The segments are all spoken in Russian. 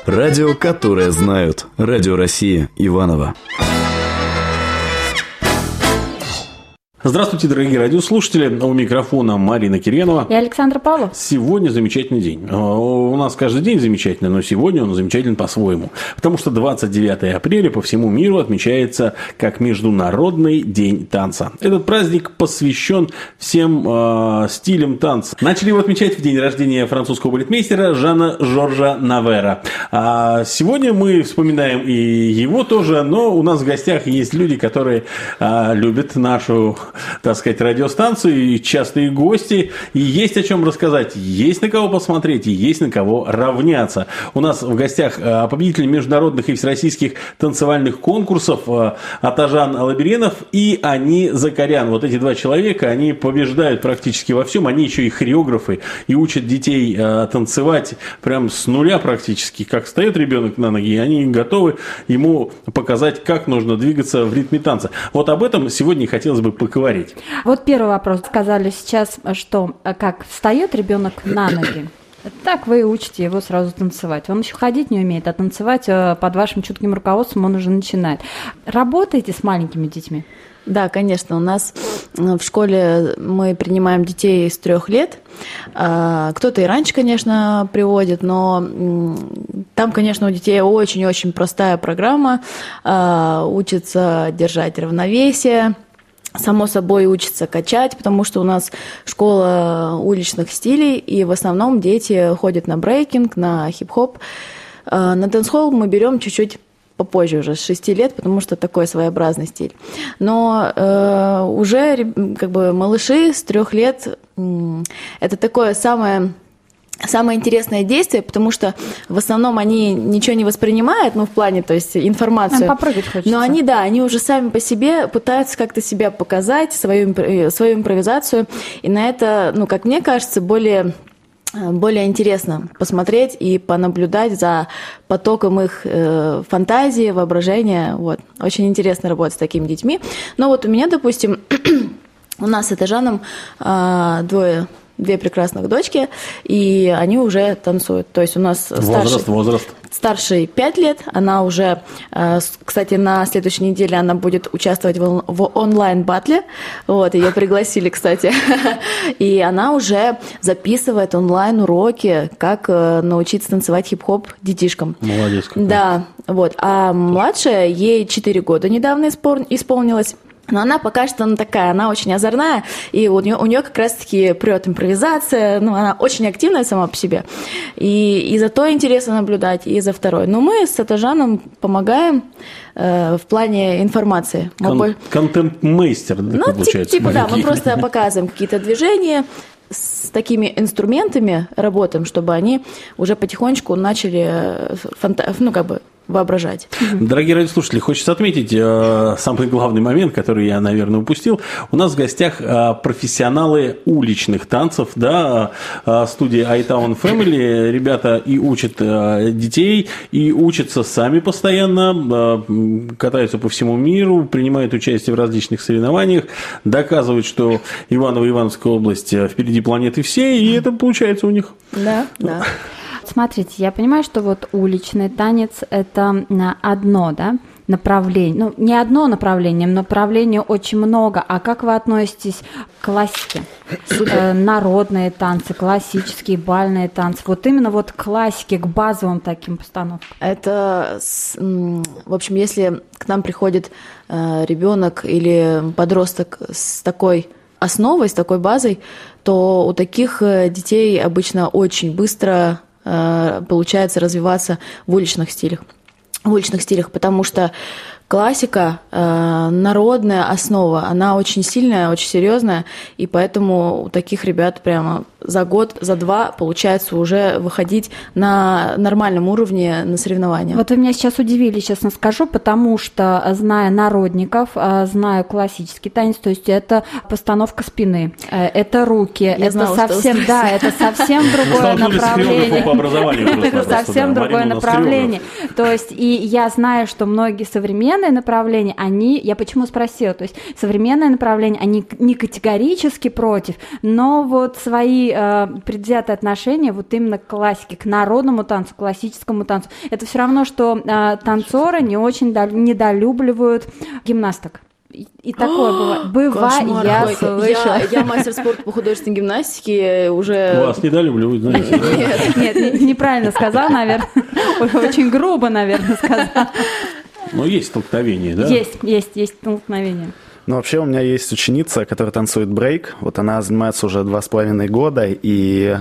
Радио, которое знают. Радио Россия. Иваново. Здравствуйте, дорогие радиослушатели. У микрофона Марина Киренова. И Александр Павлов. Сегодня замечательный день. У нас каждый день замечательный, но сегодня он замечателен по-своему. Потому что 29 апреля по всему миру отмечается как Международный день танца. Этот праздник посвящен всем стилям танца. Начали его отмечать в день рождения французского балетмейстера Жана-Жоржа Навера. А сегодня мы вспоминаем и его тоже, но у нас в гостях есть люди, которые любят нашу, так сказать, радиостанцию, и частые гости, и есть о чем рассказать, есть на кого посмотреть, и есть на кого равняться. У нас в гостях победители международных и всероссийских танцевальных конкурсов Атажан Алаберенов и Ани Закарян. Вот эти два человека, они побеждают практически во всем, они еще и хореографы, и учат детей танцевать прям с нуля практически. Как встает ребенок на ноги, они готовы ему показать, как нужно двигаться в ритме танца. Вот об этом сегодня хотелось бы поговорить. Вот первый вопрос. Сказали сейчас, что как встает ребенок на ноги, так вы учите его сразу танцевать. Он еще ходить не умеет, а танцевать под вашим чутким руководством он уже начинает. Работаете с маленькими детьми? Да, конечно. У нас в школе мы принимаем детей с 3 лет. Кто-то и раньше, конечно, приводит, но там, конечно, у детей очень-очень простая программа. Учатся держать равновесие. Само собой учатся качать, потому что у нас школа уличных стилей, и в основном дети ходят на брейкинг, на хип-хоп. На дэнс-холл мы берем чуть-чуть попозже, уже с 6 лет, потому что такой своеобразный стиль. Но уже как бы малыши с 3 лет это такое самое интересное действие, потому что в основном они ничего не воспринимают, в плане, то есть информацию. Нам попрыгать хочется. Но они уже сами по себе пытаются как-то себя показать, свою импровизацию. И на это, как мне кажется, более интересно посмотреть и понаблюдать за потоком их фантазии, воображения. Вот. Очень интересно работать с такими детьми. Но вот у меня, допустим, у нас с Атажаном две прекрасных дочки, и они уже танцуют. То есть у нас старший 5 лет, она уже, кстати, на следующей неделе она будет участвовать в онлайн-баттле, вот, ее пригласили, кстати, и она уже записывает онлайн-уроки, как научиться танцевать хип-хоп детишкам. Молодец какой. Да, вот, а младшая, ей 4 года недавно исполнилось. Но она пока что она очень озорная, и у нее как раз-таки прет импровизация, она очень активная сама по себе. И за то интересно наблюдать, и за второй. Но мы с Атажаном помогаем в плане информации. Контент-мейстер, получается. Да, мы просто показываем какие-то движения, с такими инструментами работаем, чтобы они уже потихонечку начали воображать. Дорогие радиослушатели, хочется отметить самый главный момент, который я, наверное, упустил. У нас в гостях профессионалы уличных танцев, да, студия iTown Family. Ребята и учат детей, и учатся сами постоянно, катаются по всему миру, принимают участие в различных соревнованиях, доказывают, что Иваново и Ивановская область впереди планеты всей, и это получается у них. Да. Смотрите, я понимаю, что вот уличный танец – это одно, направление. Не одно направление, направлений очень много. А как вы относитесь к классике? Народные танцы, классические, бальные танцы. Вот именно к классике, к базовым таким постановкам. Это, в общем, если к нам приходит ребенок или подросток с такой основой, с такой базой, то у таких детей обычно очень быстро получается развиваться в уличных стилях, потому что классика, народная основа, она очень сильная, очень серьезная, и поэтому у таких ребят прямо за год, за 2 получается уже выходить на нормальном уровне на соревнования. Вот вы меня сейчас удивили, честно скажу, потому что, зная народников, знаю классический танец, то есть это постановка спины, это руки, это совсем другое направление. Это совсем другое направление. То есть и я знаю, что многие современные современные направления, я почему спросила, то есть современные направления, они не категорически против, но вот свои предвзятые отношения вот именно к классике, к народному танцу, классическому танцу, это все равно, что танцоры не очень недолюбливают гимнасток. И такое бывает. Я слышала. Я мастер спорта по художественной гимнастике уже... Вас недолюбливают, знаете. Нет, неправильно сказал, наверное. Очень грубо, наверное, сказал. Но есть столкновение, да? Есть столкновение. Ну, вообще у меня есть ученица, которая танцует брейк. Вот она занимается уже 2,5 года, и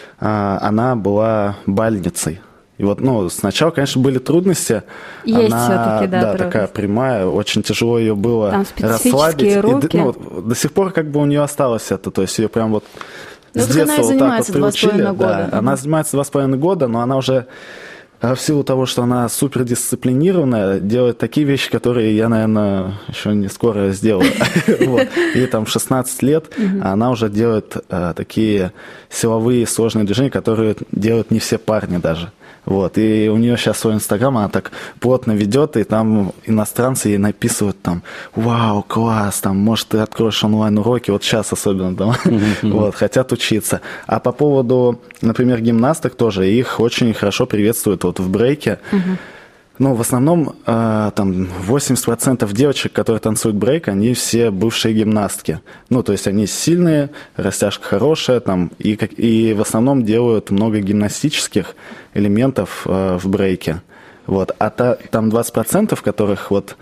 она была бальницей. И вот, сначала, конечно, были трудности. Есть она, все-таки, да, такая прямая, очень тяжело ее было там расслабить. Руки. И, до сих пор как бы у нее осталось это, то есть ее прям вот с детства вот так вот приучили. Да, она занимается 2,5 года, но она уже в силу того, что она супердисциплинированная, делает такие вещи, которые я, наверное, еще не скоро сделаю. Ей там 16 лет, а она уже делает такие силовые сложные движения, которые делают не все парни даже. Вот, и у нее сейчас свой Инстаграм, она так плотно ведет, и там иностранцы ей написывают там: вау, класс, там, может, ты откроешь онлайн-уроки, вот сейчас особенно там, вот, хотят учиться. А по поводу, например, гимнасток тоже, их очень хорошо приветствуют вот в брейке. Ну, в основном, там, 80% девочек, которые танцуют брейк, они все бывшие гимнастки. Ну, то есть они сильные, растяжка хорошая, там, и в основном делают много гимнастических элементов в брейке. Вот. А там 20%, которых вот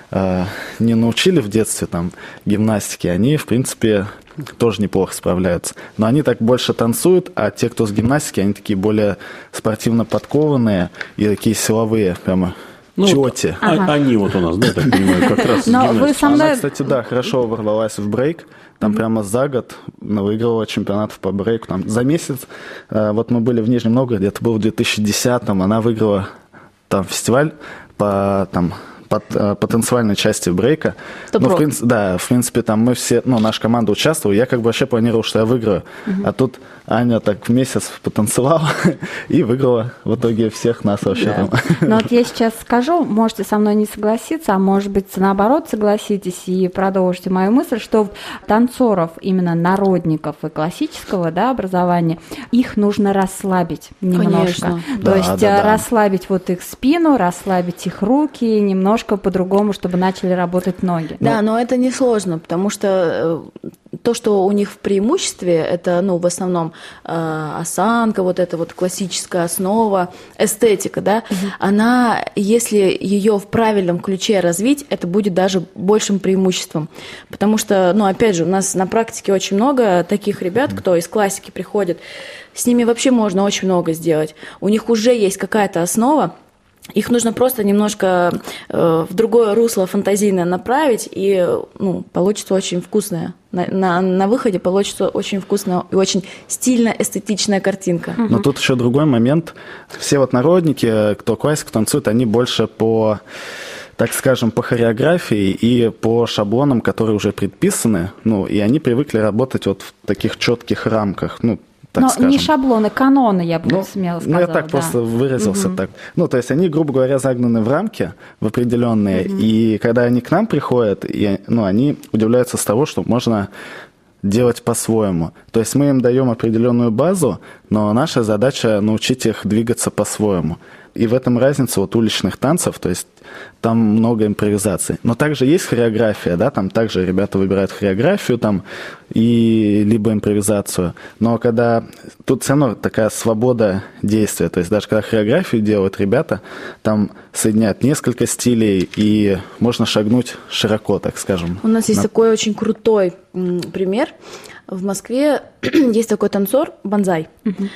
не научили в детстве там гимнастике, они, в принципе, тоже неплохо справляются. Но они так больше танцуют, а те, кто с гимнастики, они такие более спортивно подкованные и такие силовые, прямо тети. Они вот у нас, да, так понимаю, как раз с гимнастикой. Она, кстати, да, хорошо ворвалась в брейк. Там прямо за год выиграла чемпионатов по брейку. Там за месяц, вот мы были в Нижнем Новгороде, это было в 2010-м, она выиграла там фестиваль по танцевальной части брейка. Ну, в принципе, там мы все, наша команда участвовала, я как бы вообще планировал, что я выиграю. А тут Аня так в месяц потанцевала и выиграла в итоге всех нас вообще там. Но вот я сейчас скажу, можете со мной не согласиться, а может быть, наоборот, согласитесь и продолжите мою мысль, что танцоров, именно народников и классического, да, образования, их нужно расслабить немножко. Конечно. То есть расслабить вот их спину, расслабить их руки, немножко по-другому, чтобы начали работать ноги. Да, но это несложно, потому что то, что у них в преимуществе, это, в основном осанка, вот эта вот классическая основа, эстетика, да, она, если ее в правильном ключе развить, это будет даже большим преимуществом. Потому что, опять же, у нас на практике очень много таких ребят, кто из классики приходит, с ними вообще можно очень много сделать. У них уже есть какая-то основа, их нужно просто немножко в другое русло фантазийное направить, и получится очень вкусная. На выходе получится очень вкусная и очень стильная, эстетичная картинка. Но тут еще другой момент. Все вот народники, кто классику танцует, они больше по, так скажем, по хореографии и по шаблонам, которые уже предписаны. И они привыкли работать вот в таких четких рамках. Но скажем. Не шаблоны, каноны, я бы смело сказала. Я так просто выразился так. То есть они, грубо говоря, загнаны в рамки в определенные, и когда они к нам приходят, они удивляются с того, что можно делать по-своему. То есть мы им даем определенную базу, но наша задача научить их двигаться по-своему. И в этом разница от уличных танцев, то есть там много импровизации. Но также есть хореография, да, там также ребята выбирают хореографию там, и либо импровизацию. Но когда тут все равно такая свобода действия, то есть даже когда хореографию делают ребята, там соединяют несколько стилей, и можно шагнуть широко, так скажем. У нас есть такой очень крутой пример. В Москве есть такой танцор Бонзай.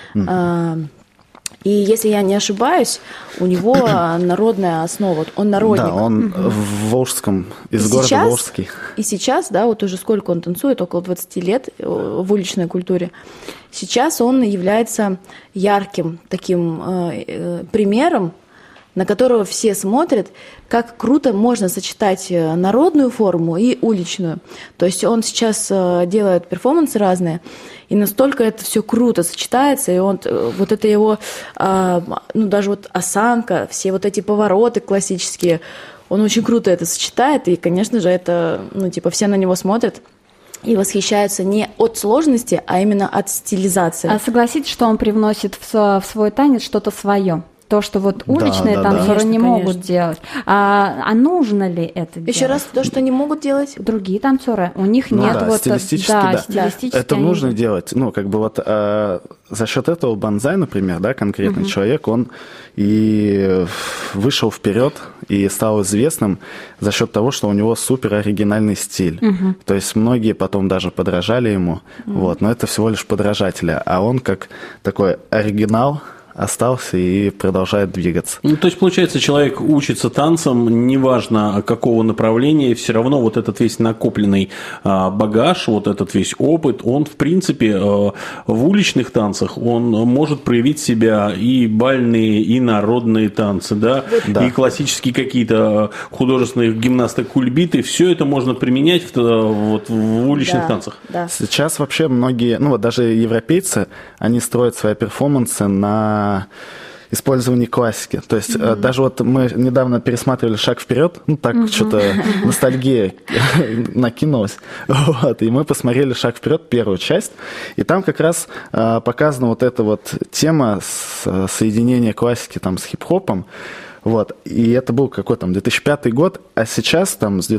И если я не ошибаюсь, у него народная основа, он народник. Да, он в Волжском, из города Волжский. И сейчас, да, вот уже сколько он танцует, около 20 лет в уличной культуре. Сейчас он является ярким таким примером, на которого все смотрят, как круто можно сочетать народную форму и уличную. То есть он сейчас делает перформансы разные, и настолько это все круто сочетается, и он, вот это его, даже вот осанка, все вот эти повороты классические, он очень круто это сочетает, и, конечно же, это, все на него смотрят и восхищаются не от сложности, а именно от стилизации. А согласитесь, что он привносит в свой танец что-то свое? То, что вот уличные танцоры не могут делать. А нужно ли это делать? Еще раз, то, что не могут делать? Другие танцоры. У них нет стилистически, это нужно делать. За счет этого Бонзай, например, конкретный человек, он и вышел вперед и стал известным за счет того, что у него супер оригинальный стиль. То есть многие потом даже подражали ему, но это всего лишь подражатели. А он как такой оригинал остался и продолжает двигаться. То есть, получается, человек учится танцам, неважно какого направления, все равно вот этот весь накопленный багаж, вот этот весь опыт, он, в принципе, в уличных танцах, он может проявить себя и бальные, и народные танцы, и классические какие-то художественные гимнасты-кульбиты, все это можно применять в уличных танцах. Да. Сейчас вообще многие, даже европейцы, они строят свои перформансы на использование классики. То есть даже мы недавно пересматривали «Шаг вперед», что-то ностальгия накинулась, и мы посмотрели «Шаг вперед», первую часть, и там как раз показана вот эта вот тема соединения классики с хип-хопом. И это был 2005 год, а сейчас с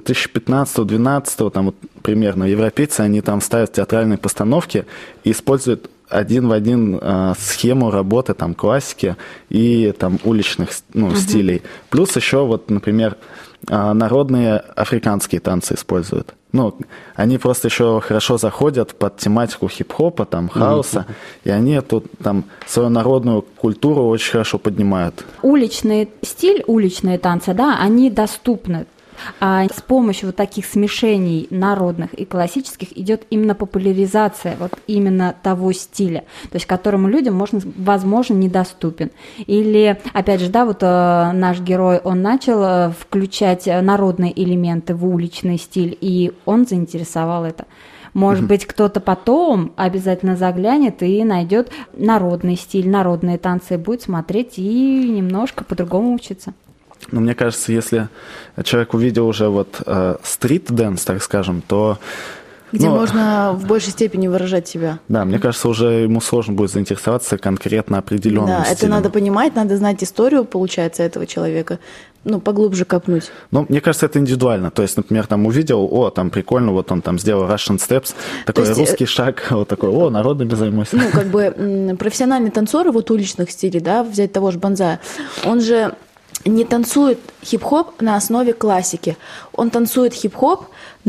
2015-2012 примерно европейцы, они ставят театральные постановки и используют один в один схему работы классики и уличных стилей. Плюс еще например, народные африканские танцы используют. Они просто еще хорошо заходят под тематику хип-хопа, хаоса, и они тут свою народную культуру очень хорошо поднимают. Уличный стиль, уличные танцы, они доступны. А с помощью таких смешений народных и классических идет именно популяризация именно того стиля, то есть которому людям, возможно, недоступен. Или, опять же, наш герой, он начал включать народные элементы в уличный стиль, и он заинтересовал это. Может быть, кто-то потом обязательно заглянет и найдет народный стиль, народные танцы, будет смотреть и немножко по-другому учиться. Но мне кажется, если человек увидел уже стрит-дэнс, так скажем, то... Где можно в большей степени выражать себя. Да, мне кажется, уже ему сложно будет заинтересоваться конкретно определенным стилем. Да, это надо понимать, надо знать историю, получается, этого человека, поглубже копнуть. Мне кажется, это индивидуально. То есть, например, увидел, прикольно, он сделал Russian Steps, такой русский шаг, такой, народными займусь. Профессиональные танцоры уличных стилей, взять того же Бонзая, он же не танцует хип-хоп на основе классики. Он танцует хип-хоп,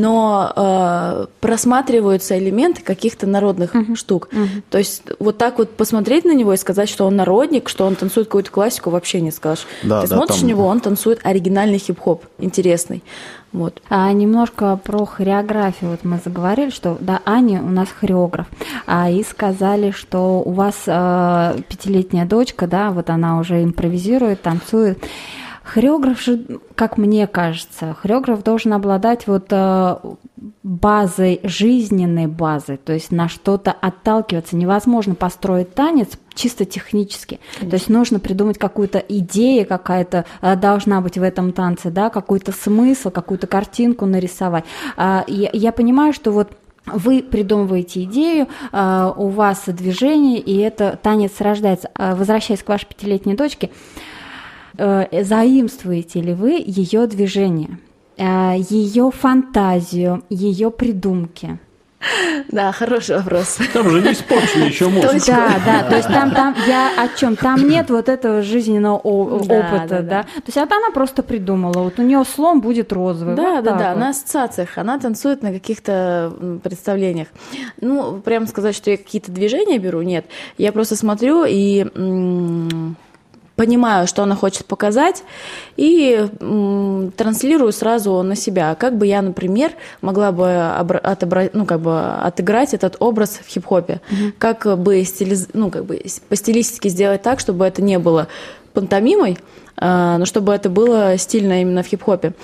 но просматриваются элементы каких-то народных штук. То есть так посмотреть на него и сказать, что он народник, что он танцует какую-то классику, вообще не скажешь. Ты смотришь на него, он танцует оригинальный хип-хоп, интересный. А немножко про хореографию мы заговорили, что Аня у нас хореограф, и сказали, что у вас 5-летняя дочка, она уже импровизирует, танцует. Хореограф же, как мне кажется, хореограф должен обладать базой, жизненной базой, то есть на что-то отталкиваться. Невозможно построить танец чисто технически. Конечно. То есть нужно придумать какую-то идею, какая-то должна быть в этом танце, какой-то смысл, какую-то картинку нарисовать. Я понимаю, что вы придумываете идею, у вас движение, и это танец рождается. Возвращаясь к вашей 5-летней дочке, заимствуете ли вы ее движение, ее фантазию, ее придумки? Да, хороший вопрос. Там же не испорчено еще мозг. Да, то есть там я о чем? Там нет этого жизненного опыта, да. То есть она просто придумала, у нее слон будет розовый. Да, на ассоциациях, она танцует на каких-то представлениях. Прямо сказать, что я какие-то движения беру, нет. Я просто смотрю и понимаю, что она хочет показать, и транслирую сразу на себя. Как бы я, например, могла бы отыграть этот образ в хип-хопе. Как бы по стилистике сделать так, чтобы это не было пантомимой, но чтобы это было стильно именно в хип-хопе.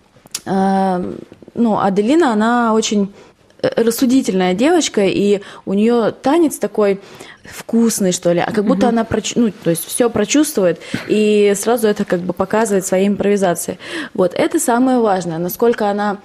Аделина, она очень рассудительная девочка, и у нее танец такой вкусный, что ли, а как будто она то есть все прочувствует и сразу это как бы показывает своей импровизацией. Вот это самое важное, насколько она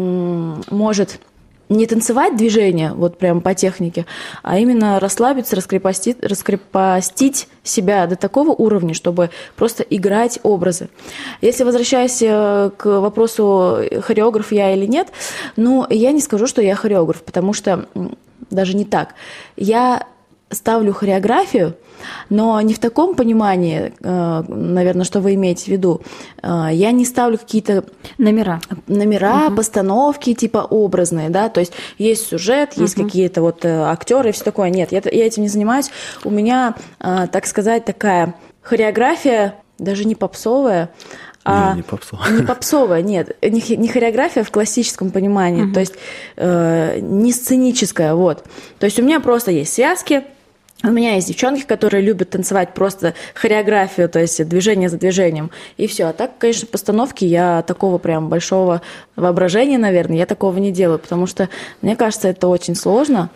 может не танцевать движение, вот прям по технике, а именно расслабиться, раскрепостить себя до такого уровня, чтобы просто играть образы. Если возвращаясь к вопросу, хореограф я или нет, я не скажу, что я хореограф, потому что даже не так. Я ставлю хореографию, но не в таком понимании, наверное, что вы имеете в виду. Я не ставлю какие-то номера, постановки типа образные, да, то есть есть сюжет, есть какие-то вот актеры и все такое. Нет, я этим не занимаюсь. У меня, так сказать, такая хореография, даже не попсовая, не попсовая, нет, не хореография в классическом понимании, то есть не сценическая, вот. То есть у меня просто есть связки. У меня есть девчонки, которые любят танцевать просто хореографию, то есть движение за движением, и все. А так, конечно, постановки я такого прям большого воображения, наверное, я такого не делаю, потому что, мне кажется, это очень сложно,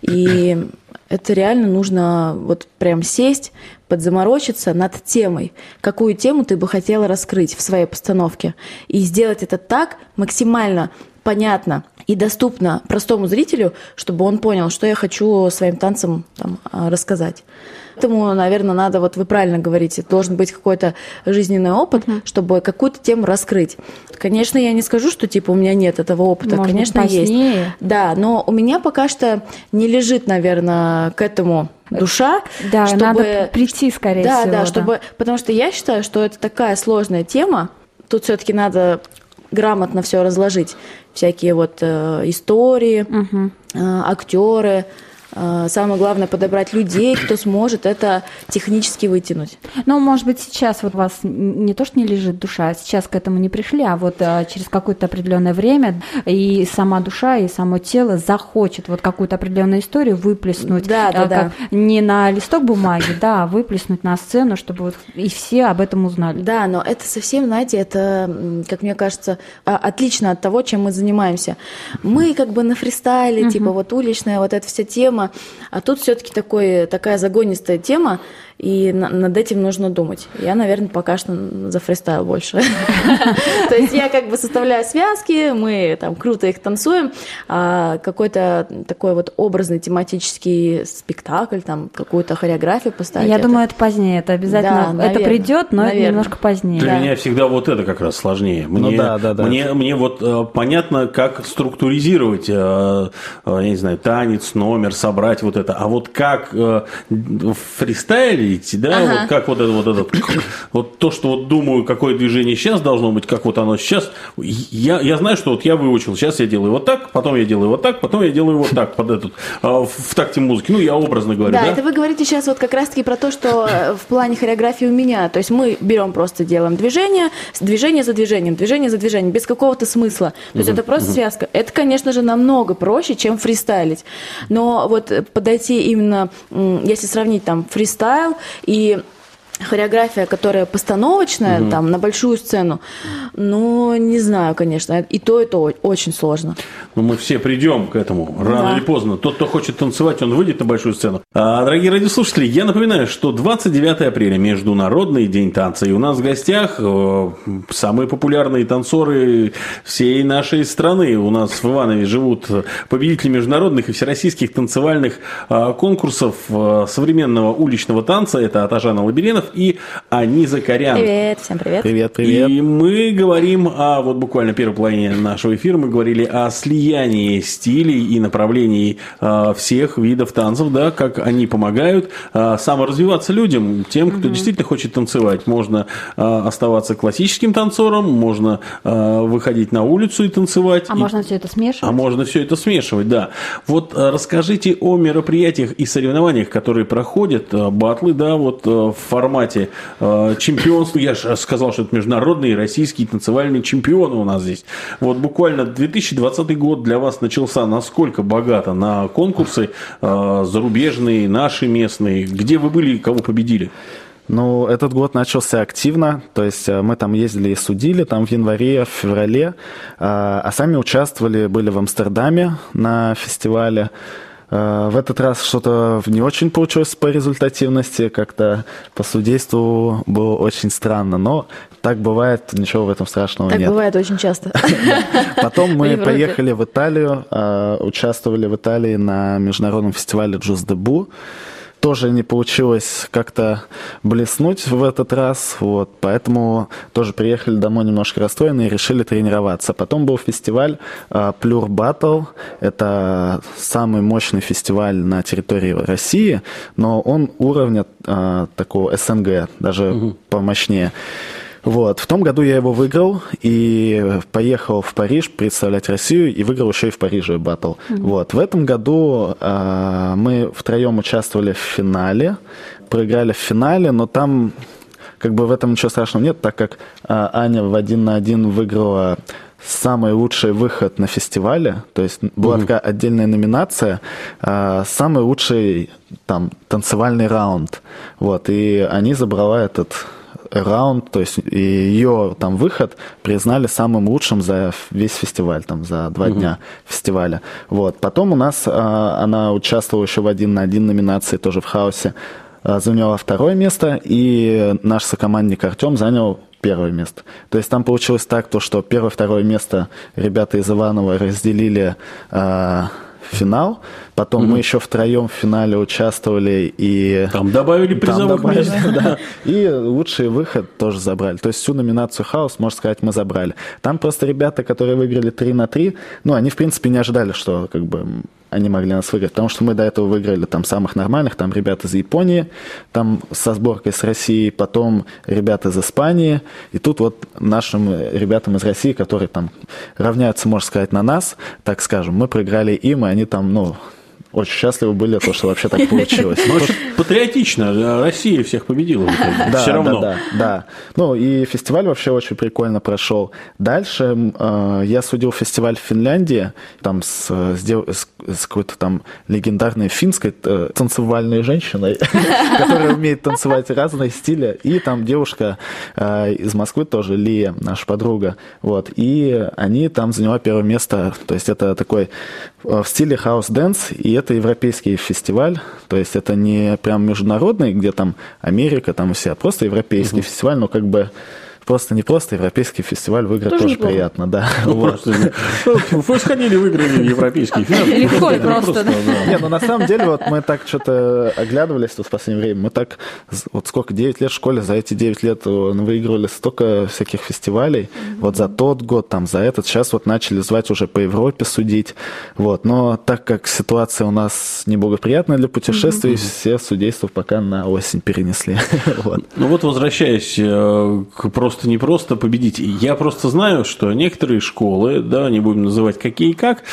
и это реально нужно вот прям сесть, подзаморочиться над темой, какую тему ты бы хотела раскрыть в своей постановке, и сделать это так максимально понятно и доступно простому зрителю, чтобы он понял, что я хочу своим танцем рассказать. Поэтому, наверное, надо, вот вы правильно говорите, должен быть какой-то жизненный опыт, чтобы какую-то тему раскрыть. Конечно, я не скажу, что типа у меня нет этого опыта. Может, конечно, позднее. есть. Да, но у меня пока что не лежит, наверное, к этому душа. Да, чтобы... надо прийти, скорее всего. Да, чтобы... потому что я считаю, что это такая сложная тема. Тут все-таки надо грамотно все разложить. Всякие вот истории, актеры. Самое главное подобрать людей, кто сможет это технически вытянуть. Может быть, сейчас вот у вас не то, что не лежит душа, а сейчас к этому не пришли, а вот через какое-то определенное время и сама душа, и само тело захочет вот какую-то определенную историю выплеснуть. Да. Не на листок бумаги, а выплеснуть на сцену, чтобы вот и все об этом узнали. Да, но это совсем, знаете, это, как мне кажется, отлично от того, чем мы занимаемся. Мы как бы на фристайле, типа вот уличная, вот эта вся тема, а тут все-таки такая загонистая тема, и над этим нужно думать. Я, наверное, пока что за фристайл больше. То есть я как бы составляю связки, мы там круто их танцуем, а какой-то такой вот образный тематический спектакль, там какую-то хореографию поставить. Я думаю, это позднее, это обязательно, это придет, но это немножко позднее. Для меня всегда вот это как раз сложнее. Мне вот понятно, как структуризировать, я не знаю, танец, номер, собрать вот это, а вот как в фристайле идти, да, вот как вот то, что вот думаю, какое движение сейчас должно быть, как вот оно сейчас, я знаю, что вот я выучил, сейчас я делаю вот так, потом я делаю вот так, потом я делаю вот так, под этот, в такте музыки, я образно говорю, да? Да, это вы говорите сейчас вот как раз-таки про то, что в плане хореографии у меня, то есть мы берем просто делаем движение за движением, без какого-то смысла, то есть это просто связка. Это, конечно же, намного проще, чем фристайлить, но вот подойти именно, если сравнить там фристайл и хореография, которая постановочная, там, на большую сцену, не знаю, конечно, и то очень сложно. Мы все придем к этому, рано или поздно. Тот, кто хочет танцевать, он выйдет на большую сцену. Дорогие радиослушатели, я напоминаю, что 29 апреля – Международный день танца, и у нас в гостях самые популярные танцоры всей нашей страны. У нас в Иванове живут победители международных и всероссийских танцевальных конкурсов современного уличного танца. Это Атажан Лаберенов и Аниза Корян. Привет, всем привет. Привет. И мы говорим вот буквально в первой половине нашего эфира мы говорили о слиянии стилей и направлений всех видов танцев, да, как они помогают саморазвиваться людям, тем, кто действительно хочет танцевать. Можно оставаться классическим танцором, можно выходить на улицу и танцевать. Можно все это смешивать. А можно все это смешивать, да. Вот расскажите о мероприятиях и соревнованиях, которые проходят, батлы, да, вот в формате чемпионства. Я же сказал, что это международные российские танцевальные чемпионы у нас здесь. Вот буквально 2020 год для вас начался насколько богато на конкурсы зарубежные, наши местные. Где вы были и кого победили? Этот год начался активно, то есть мы там ездили и судили, там в январе, в феврале, а сами участвовали, были в Амстердаме на фестивале. В этот раз что-то не очень получилось по результативности, как-то по судейству было очень странно, но так бывает, ничего в этом страшного нет. Так бывает очень часто. Потом мы поехали в Италию, участвовали в Италии на международном фестивале Just Debut. Тоже не получилось как-то блеснуть в этот раз, вот, поэтому тоже приехали домой немножко расстроенные и решили тренироваться. Потом был фестиваль Plur Battle, это самый мощный фестиваль на территории России, но он уровня такого СНГ, даже помощнее. Вот. В том году я его выиграл и поехал в Париж представлять Россию, и выиграл еще и в Париже баттл. Вот. В этом году мы втроем участвовали в финале, проиграли в финале, но там как бы в этом ничего страшного нет, так как Аня в 1 на 1 выиграла самый лучший выход на фестивале, то есть была такая отдельная номинация, самый лучший там танцевальный раунд. Вот. И они забрала этот раунд, то есть ее там выход признали самым лучшим за весь фестиваль, там, за 2 дня фестиваля. Вот. Потом у нас она участвовала еще в 1 на 1 номинации, тоже в хаосе, заняла 2 место, и наш сокомандник Артем занял 1 место. То есть там получилось так, то, что 1-2 место ребята из Иванова разделили финал, потом мы еще втроем в финале участвовали и... Там добавили призовых мест. Да, и лучший выход тоже забрали. То есть всю номинацию «Хаос», можно сказать, мы забрали. Там просто ребята, которые выиграли 3 на 3, ну, они, в принципе, не ожидали, что как бы они могли нас выиграть, потому что мы до этого выиграли там самых нормальных, там ребята из Японии, там со сборкой с Россией, потом ребята из Испании, и тут вот нашим ребятам из России, которые там равняются, можно сказать, на нас, так скажем, мы проиграли им, и они там, ну, очень счастливы были, то, что вообще так получилось. Ну, очень патриотично. Россия всех победила. Да, все равно. Да. Ну, и фестиваль вообще очень прикольно прошел. Дальше я судил фестиваль в Финляндии, там с какой-то там легендарной финской танцевальной женщиной, которая умеет танцевать разные стили. И там девушка из Москвы тоже, Лия, наша подруга. Вот. И они там заняла 1 место. То есть это такой в стиле хаус-дэнс, и это европейский фестиваль, то есть это не прям международный, где там Америка, там все, а просто европейский фестиваль, но как бы просто не просто европейский фестиваль выиграть тоже приятно, да. Вы сходили, выиграли европейский фестиваль. Легко и просто, да. Нет, ну на самом деле вот мы так что-то оглядывались тут в последнее время, мы так, вот сколько, 9 лет в школе, за эти 9 лет выигрывали столько всяких фестивалей, вот за тот год, там, за этот, сейчас вот начали звать уже по Европе судить, вот, но так как ситуация у нас неблагоприятная для путешествий, все судейства пока на осень перенесли. Ну вот, возвращаясь к не просто победить. Я просто знаю, что некоторые школы, да, не будем называть какие и как,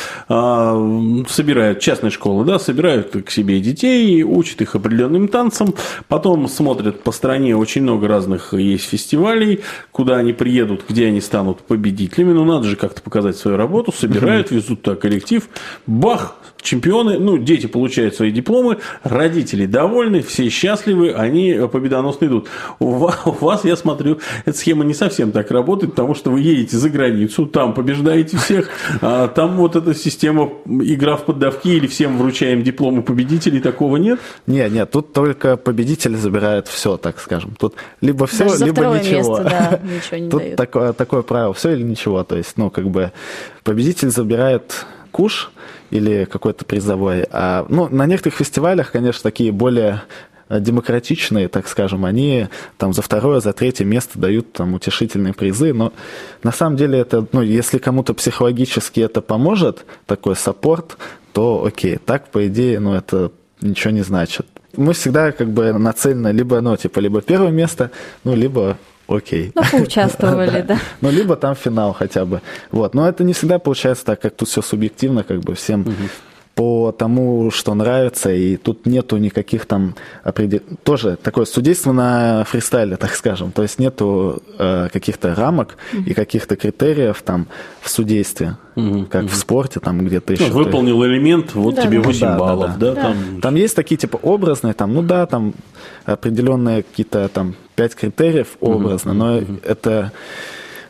собирают, частные школы, да, собирают к себе детей, учат их определенным танцам, потом смотрят по стране, очень много разных есть фестивалей, куда они приедут, где они станут победителями, но надо же как-то показать свою работу, собирают, везут туда коллектив, бах, чемпионы, ну, дети получают свои дипломы, родители довольны, все счастливы, они победоносно идут. У вас, я смотрю, эта схема не совсем так работает, потому что вы едете за границу, там побеждаете всех, а там вот эта система игра в поддавки или всем вручаем дипломы победителей, такого нет? Нет, тут только победители забирают все, так скажем. Тут либо все, даже либо ничего. Место, да, ничего не тут такое правило, все или ничего. То есть, ну, как бы победитель забирает куш или какой-то призовой. Ну, на некоторых фестивалях, конечно, такие более демократичные, так скажем, они там за 2-е, за 3-е место дают там утешительные призы, но на самом деле это, ну, если кому-то психологически это поможет, такой саппорт, то окей. Так, по идее, ну, это ничего не значит. Мы всегда как бы нацелены либо, ну, типа, либо 1-е место, ну, либо окей. Ну, поучаствовали, да. Ну, либо там финал хотя бы. Вот. Но это не всегда получается так, как тут все субъективно, как бы всем по тому, что нравится, и тут нету никаких там тоже такое судейство на фристайле, так скажем. То есть нету каких-то рамок и каких-то критериев там в судействе, как в спорте, там где-то еще. Выполнил элемент, вот тебе 8 баллов. Да. Там есть такие типа образные, там, ну да, там определенные какие-то там 5 критериев образно, но это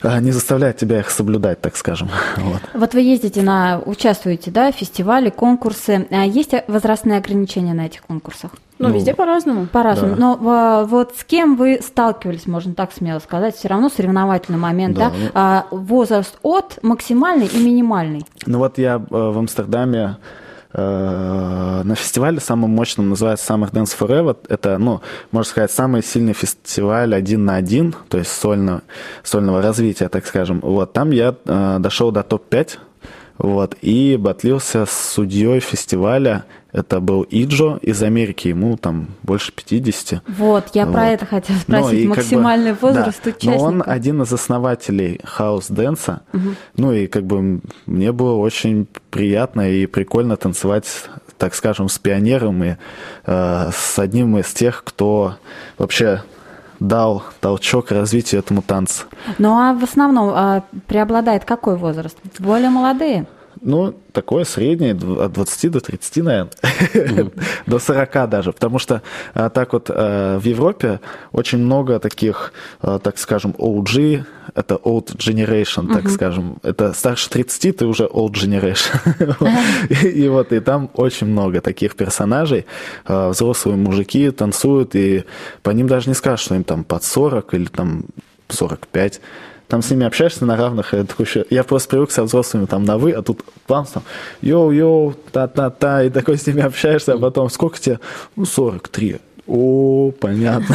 не заставляет тебя их соблюдать, так скажем. Вот вы ездите участвуете, да, в фестивале, конкурсы. Есть возрастные ограничения на этих конкурсах? Везде по-разному. По-разному. Да. Но вот с кем вы сталкивались, можно так смело сказать, все равно соревновательный момент, да? Возраст от максимальный и минимальный. Я в Амстердаме на фестивале самым мощным называется Summer Dance Forever. Это, можно сказать, самый сильный фестиваль 1 на 1, то есть сольного развития, так скажем. Там я дошел до топ-5, и батлился с судьей фестиваля. Это был Иджо из Америки, ему там больше 50. Я про это хотела спросить, максимальный возраст участника. Но он один из основателей хаус-дэнса, и мне было очень приятно и прикольно танцевать, так скажем, с пионером и с одним из тех, кто вообще дал толчок развитию этому танцу. В основном преобладает какой возраст? Более молодые? Такое среднее, от 20 до 30, наверное, до 40 даже, потому что в Европе очень много таких, так скажем, OG, это Old Generation, так скажем, это старше 30, ты уже Old Generation, и там очень много таких персонажей, взрослые мужики танцуют, и по ним даже не скажешь, что им там под 40 или там 45, там с ними общаешься на равных, я просто привык со взрослыми там на «вы», а тут план там йоу-йоу, та-та-та, и такой с ними общаешься, а потом сколько тебе? 43. О, понятно.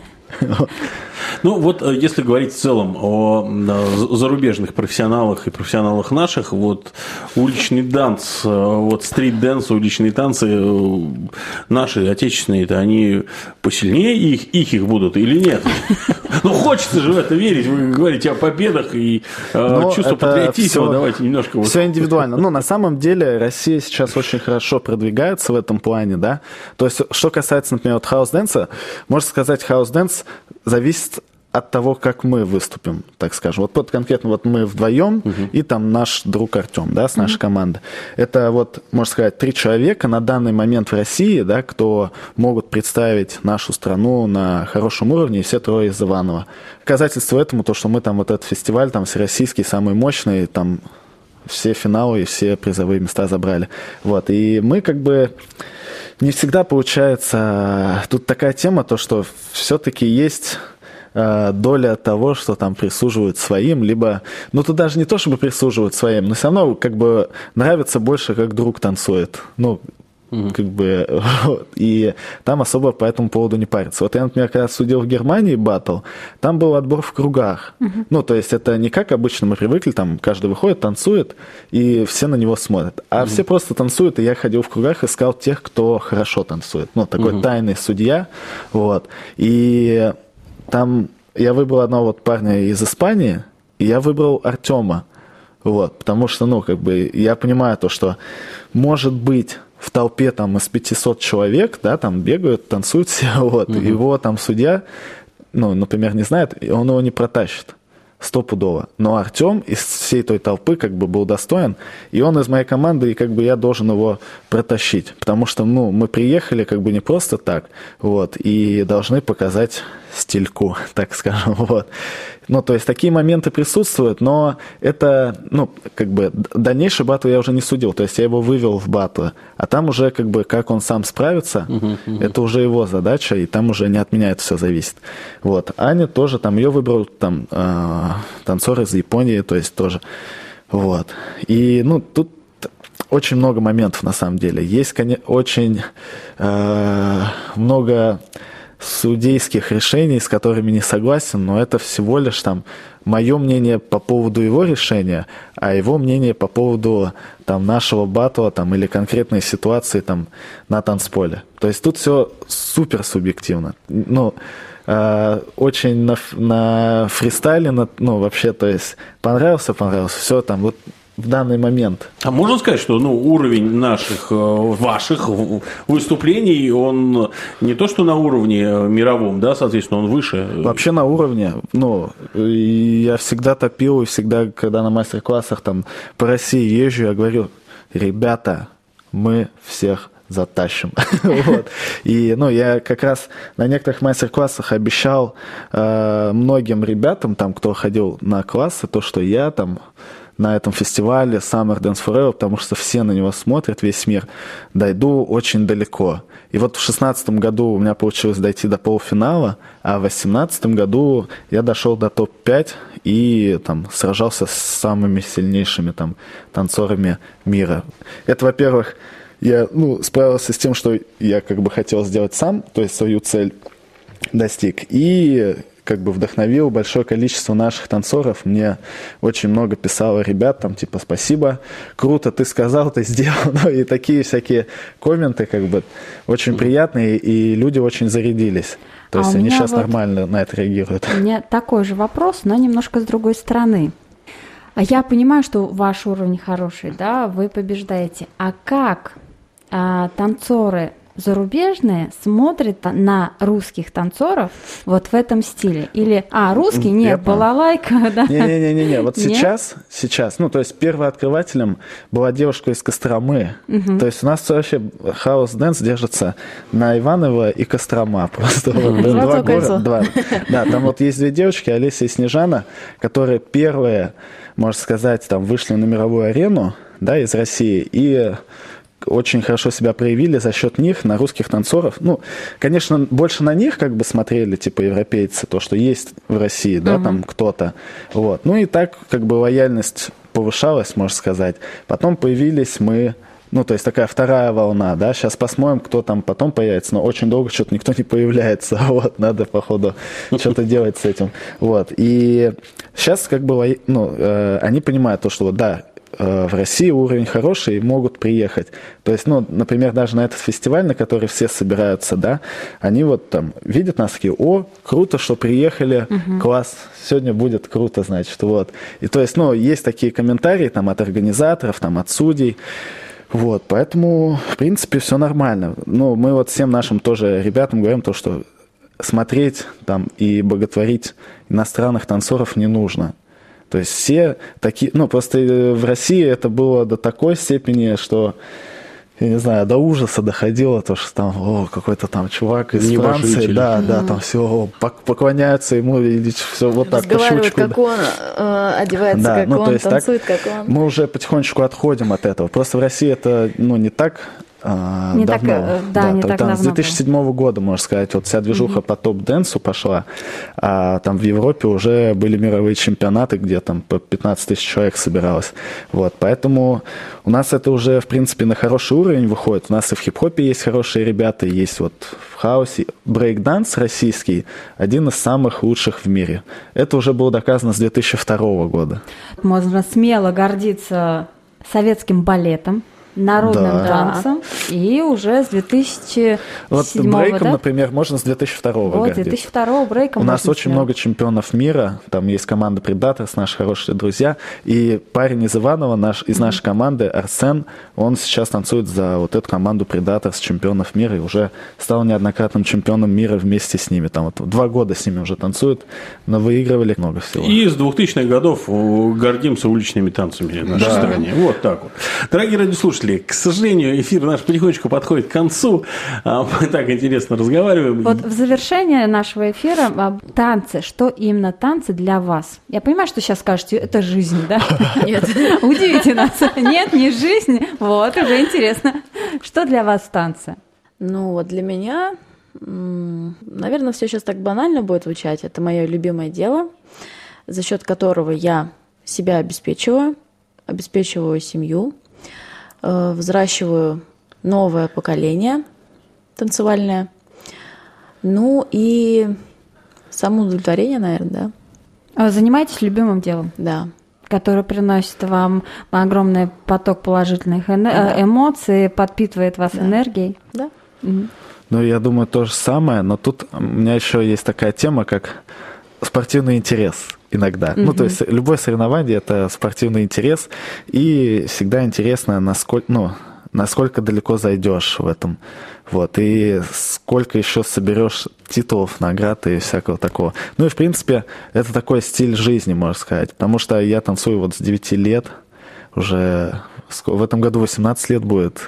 Если говорить в целом о зарубежных профессионалах и профессионалах наших, уличный данс, стрит-дэнс, уличные танцы наши, отечественные-то, они посильнее их будут или нет? Хочется же в это верить, вы говорите о победах и чувство патриотизма, давайте немножко... Все индивидуально. На самом деле Россия сейчас очень хорошо продвигается в этом плане, да, то есть, что касается, например, хаус-дэнса, можно сказать, хаус-дэнс зависит от того, как мы выступим, так скажем. Конкретно мы вдвоем и там наш друг Артем, да, с нашей команды. Это можно сказать, 3 человека на данный момент в России, да, кто могут представить нашу страну на хорошем уровне, и все 3 из Иваново. Доказательство этому то, что мы там этот фестиваль, там всероссийский, самый мощный, там все финалы и все призовые места забрали. И мы не всегда получается... Тут такая тема, то, что все-таки есть доля того, что там присуживают своим, либо... тут даже не то, чтобы присуживают своим, но все равно нравится больше, как друг танцует. И там особо по этому поводу не парится. Я, например, когда судил в Германии баттл, там был отбор в кругах. То есть это не как обычно мы привыкли, там каждый выходит, танцует, и все на него смотрят. А все просто танцуют, и я ходил в кругах, искал тех, кто хорошо танцует. Такой тайный судья. И там я выбрал одного парня из Испании, и я выбрал Артема. Потому что, я понимаю то, что может быть в толпе там из 500 человек, да, там бегают, танцуют все, его там судья, например, не знает, и он его не протащит. Стопудово. Но Артем из всей той толпы был достоин, и он из моей команды, и я должен его протащить. Потому что, мы приехали не просто так, и должны показать стильку, так скажем, то есть такие моменты присутствуют, но это, дальнейший баттл я уже не судил, то есть я его вывел в баттл, а там уже как он сам справится, это уже его задача, и там уже не от меня это все зависит. Аня тоже, ее выбрал танцор из Японии, то есть тоже, и, тут очень много моментов на самом деле, есть, конечно, очень много судейских решений, с которыми не согласен, но это всего лишь мое мнение по поводу его решения, а его мнение по поводу нашего баттла или конкретной ситуации на танцполе. То есть тут все супер субъективно. Очень на фристайле, вообще, то есть понравился, все в данный момент. А можно сказать, что уровень ваших выступлений, он не то, что на уровне мировом, да, соответственно, он выше? Вообще на уровне. Я всегда топил, и всегда, когда на мастер-классах по России езжу, я говорю, ребята, мы всех затащим. Вот. И, ну, я как раз на некоторых мастер-классах обещал многим ребятам, там, кто ходил на классы, то, что я там на этом фестивале Summer Dance Forever, потому что все на него смотрят, весь мир, дойду очень далеко. И вот в 2016 году у меня получилось дойти до полуфинала, а в 2018 году я дошел до топ-5 и там сражался с самыми сильнейшими там танцорами мира. Это, во-первых, я справился с тем, что я как бы хотел сделать сам, то есть свою цель достиг, и как бы вдохновил большое количество наших танцоров. Мне очень много писало ребят, там, типа, спасибо, круто, ты сказал, ты сделал, ну, и такие всякие комменты, как бы, очень приятные, и люди очень зарядились. То есть они сейчас нормально на это реагируют. У меня такой же вопрос, но немножко с другой стороны. Я понимаю, что ваш уровень хороший, да, вы побеждаете. А как танцоры зарубежные смотрят на русских танцоров вот в этом стиле? Или, русский? Нет, балалайка, да? Не-не-не, вот сейчас, ну, то есть первооткрывателем была девушка из Костромы. То есть у нас вообще хаус-дэнс держится на Иваново и Кострома. Просто два города. Да, там вот есть две девочки, Олеся и Снежана, которые первые, можно сказать, там вышли на мировую арену, да, из России, и очень хорошо себя проявили за счет них на русских танцоров. Ну, конечно, больше на них как бы смотрели, типа, европейцы, то, что есть в России, да, там кто-то. Вот. Ну и так как бы лояльность повышалась, можно сказать. Потом появились мы, ну, то есть такая вторая волна, да, сейчас посмотрим, кто там потом появится, но очень долго что-то никто не появляется, вот, надо, походу, что-то делать с этим. Вот. И сейчас как бы, они понимают то, что вот, да, в России уровень хороший и могут приехать. То есть, ну, например, даже на этот фестиваль, на который все собираются, да, они вот там видят нас такие: о, круто, что приехали, класс, сегодня будет круто, значит, вот. И то есть, ну, есть такие комментарии там от организаторов, там от судей. Вот, поэтому, в принципе, все нормально. Ну, мы вот всем нашим тоже ребятам говорим то, что смотреть там и боготворить иностранных танцоров не нужно. То есть все такие, ну, просто в России это было до такой степени, что, я не знаю, до ужаса доходило, то, что там, какой-то там чувак из Франции, да, там все поклоняются ему, и все вот так по щучку. Как он одевается, да, как он танцует, как он. Мы уже потихоньку отходим от этого. Просто в России это, ну, не так не давно. Не так давно. С 2007 года, можно сказать, вот вся движуха по топ-дэнсу пошла, а там в Европе уже были мировые чемпионаты, где там по 15 тысяч человек собиралось. Вот, поэтому у нас это уже, в принципе, на хороший уровень выходит. У нас и в хип-хопе есть хорошие ребята, есть вот в хаусе. Брейк-данс российский один из самых лучших в мире. Это уже было доказано с 2002 года. Можно смело гордиться советским балетом, народным танцем, и уже с 2007 вот брейком, да? Например, можно с 2002 года. Вот, 2002 брейком. У нас очень много чемпионов мира, там есть команда Predators, наши хорошие друзья, и парень из Иванова, из нашей команды, Арсен, он сейчас танцует за вот эту команду Predators, чемпионов мира, и уже стал неоднократным чемпионом мира вместе с ними. Там вот 2 года с ними уже танцуют, но выигрывали много всего. И с 2000-х годов гордимся уличными танцами в нашей стране. Вот так вот. Дорогие радиослушатели, к сожалению, эфир наш потихонечку подходит к концу. Мы так интересно разговариваем. Вот в завершение нашего эфира танцы. Что именно танцы для вас? Я понимаю, что сейчас скажете, это жизнь, да? Нет. Удивите нас. Нет, не жизнь. Вот, уже интересно. Что для вас танцы? Ну, вот для меня, наверное, все сейчас так банально будет звучать. Это мое любимое дело, за счет которого я себя обеспечиваю семью, взращиваю новое поколение танцевальное. Ну и самоудовлетворение, наверное, да. Вы занимаетесь любимым делом? Да. Которое приносит вам огромный поток положительных эмоций, подпитывает вас энергией? Да. Ну, я думаю, то же самое, но тут у меня еще есть такая тема, как спортивный интерес иногда. Ну, то есть любое соревнование – это спортивный интерес, и всегда интересно, насколько далеко зайдешь в этом. Вот, и сколько еще соберешь титулов, наград и всякого такого. Ну, и, в принципе, это такой стиль жизни, можно сказать, потому что я танцую вот с 9 лет, уже в этом году 18 лет будет.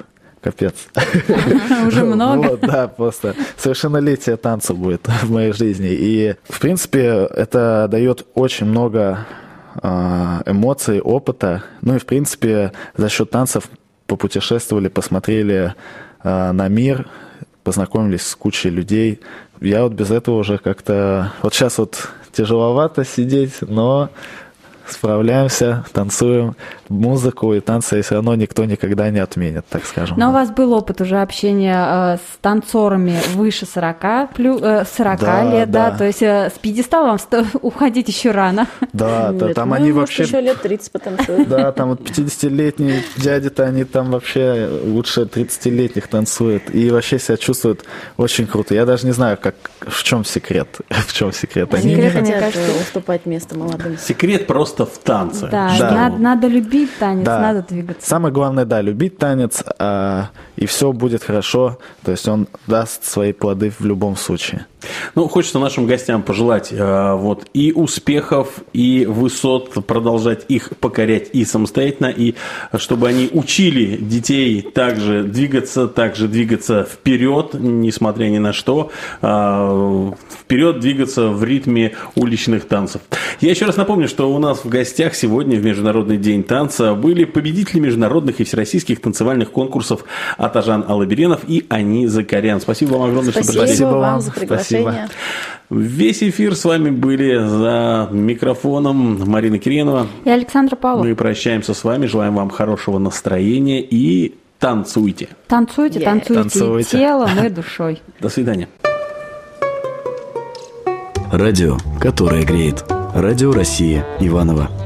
капец. Уже много. Вот, да, просто совершеннолетие танца будет в моей жизни. И, в принципе, это дает очень много эмоций, опыта. Ну и, в принципе, за счет танцев попутешествовали, посмотрели на мир, познакомились с кучей людей. Я вот без этого уже как-то... Вот сейчас вот тяжеловато сидеть, но справляемся, танцуем. Музыку и танцы все равно никто никогда не отменит, так скажем. Но у вас был опыт уже общения с танцорами выше 40 лет, да? То есть с пьедестала вам уходить еще рано. Да, там они вообще... еще лет 30 потанцуют. Да, там вот 50-летние дяди-то, они там вообще лучше 30-летних танцуют и вообще себя чувствуют очень круто. Я даже не знаю, в чем секрет. В чем секрет. Они не хотят уступать место молодым. Секрет просто в танце. Да, надо любить танец, надо двигаться. Самое главное, любить танец, и все будет хорошо. То есть он даст свои плоды в любом случае. Ну, хочется нашим гостям пожелать и успехов, и высот, продолжать их покорять и самостоятельно, и чтобы они учили детей также двигаться вперед, несмотря ни на что, вперед двигаться в ритме уличных танцев. Я еще раз напомню, что у нас в гостях сегодня в Международный день танца были победители международных и всероссийских танцевальных конкурсов Атажан Алаберенов и Ани Закарян. Спасибо вам огромное, что пришли. Спасибо вам за приглашение. Весь эфир с вами были за микрофоном Марина Киренова и Александра Павлова. Мы прощаемся с вами, желаем вам хорошего настроения и танцуйте. Танцуйте и телом, и душой. До свидания. Радио, которое греет. Радио России, Иваново.